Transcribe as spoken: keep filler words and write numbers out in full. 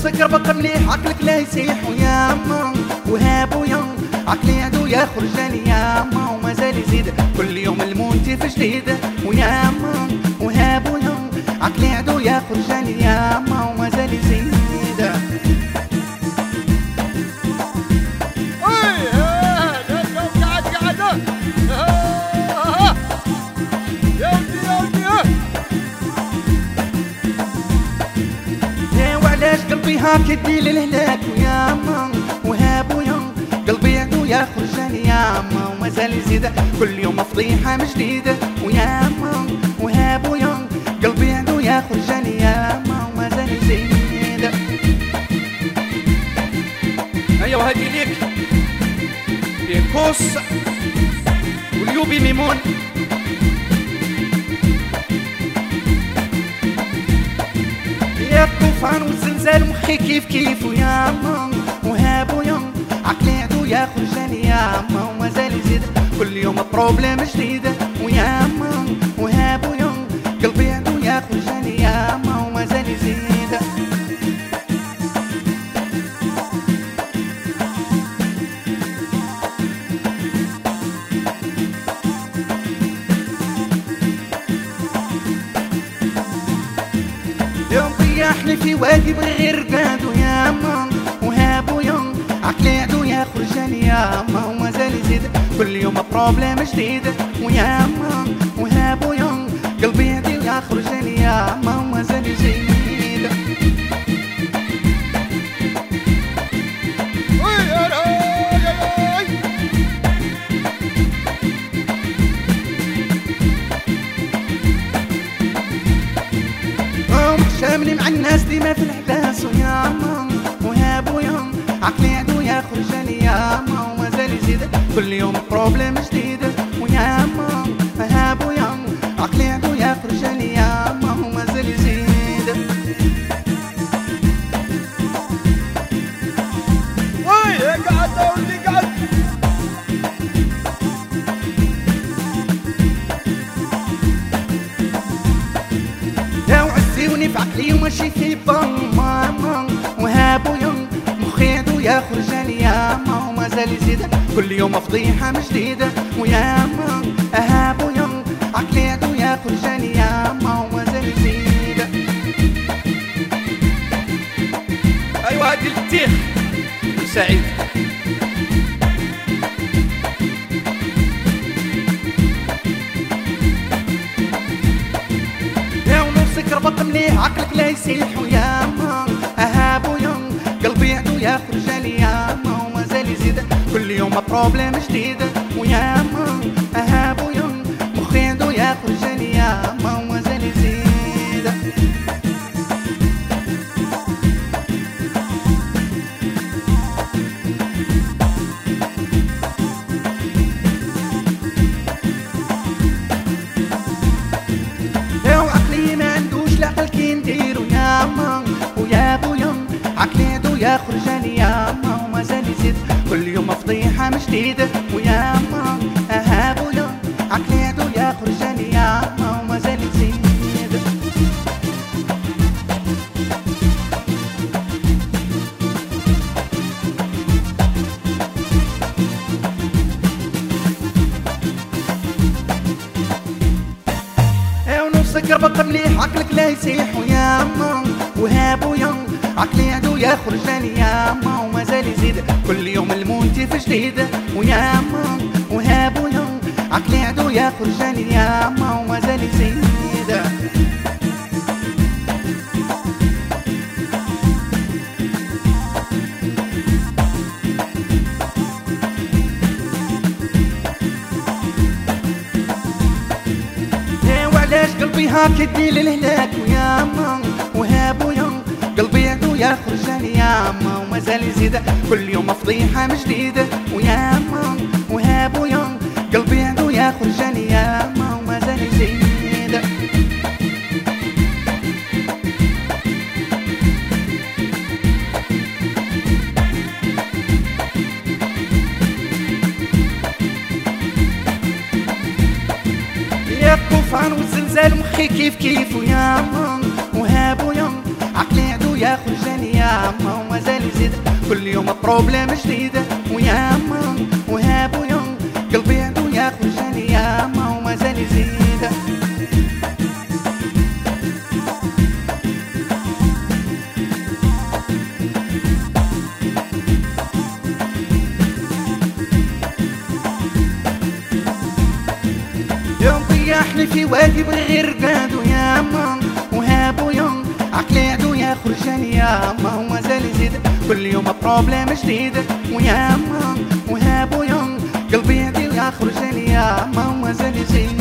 سكر بقى مليح عقلك لا يسيح ويا ما وهاب ويا عقلي عدو يا خرجاني يا ما ومازال يزيد كل يوم الموت في جديد ويا ما وهاب ويا عقلي عدو يا خرجاني يا ما ومازال يزيد. وعلاش قلبي هاك يدي للهلاك ويا ما وهاب ويا قلبي عدو يا خرجاني يا ما ومازال يزيد كل يوم فضيحة من جديد ويا ما وهاب ويا قلبي عدو يا خرجاني يا ما ومازال يزيد. ايوا هادي ليك بيكوس واليوبي ميمون. يا الطوفان والزلزال مخي كيف كيف ويا ما وهاب ويا عقلي عدو يا خرجاني يا ما ومازال يزيد كل يوم بروبليم جديد ويا ما وهاب ويا قلبي عدو يا خرجاني يا ما ومازال يزيد. يوم طيحني في وادي بغير قاد ويا ما وهاب ويا عقلي عدو يا خرجاني يا ما ومازال يزيد كل يوم بروبليم جديد ويا ما وهاب ويا قلبي عدو يا خرجاني يا ما ومازال يزيد. شامني مع الناس ديما في الحباس ويا ما وهاب ويا عقلي عدو يا خرجاني يا ما ومازال يزيد كل يوم بروبليم جديد ويا ما وهاب ويا عقلي عدو يا خرجاني يا ما ومازال يزيد. وي قعد ولي قعد عزيوني في عقلي وماشي في ماما وهاب ويا مخي عدو يا خرجاني يا ما ومازال يزيد كل يوم فضيحة من جديد ويا ما هاب ويا عقلي عدو يا خرجاني يا ما ومازال يزيد. ايوا هادي التيخ سعيد ربط مليح عقلك لا يسيح ويا ما هاب ويا قلبي عدو يا خرجاني يا ما ومازال يزيد كل يوم بروبليم جديد ويا ما هاب ويا مخي عدو يا خرجاني يا ما ومازال يزيد. نديرو يا ما ويا بويا عقلي عدو يا خرجاني يا ما ومازال يزيد كل يوم فضيحة من جديد ويا ما هاب ويا عقلي عدو يا خرجاني يا ما ومازال يزيد. سكر بقى مليح عقلك لا يسيح ويا ما وهاب ويا عقلي عدو يا خرجاني يا ما ومازال يزيد كل يوم الموت في جديد ويا ما وهاب ويا عقلي عدو يا خرجاني يا ما ومازال يزيد. علاش قلبي هاك يدي للهلاك ويا ما وهاب ويا قلبي عدو يا خرجاني يا ما ومازال يزيد كل يوم فضيحة من جديد ويا ما وهاب ويا قلبي عدو يا خرجاني يا ما ومازال يزيد. الطوفان والزلزال مخي كيف كيف ويا ما وهاب ويا عقلي عدو يا خرجاني يا ما كل يوم بروبليم جديد. ويا ما وهاب ويا قلبي عدو ياخذ جاني يا ما ومازال يزيد. يوم طيحني في وادي بغير قادو يا ما وهاب ويا عقلي عدو ياخذ جاني يا ما ومازال يزيد. كل يوم بروبليم جديد. ويا ما وهاب ويا قلبي عدو ياخذ جاني يا ما ومازال يزيد.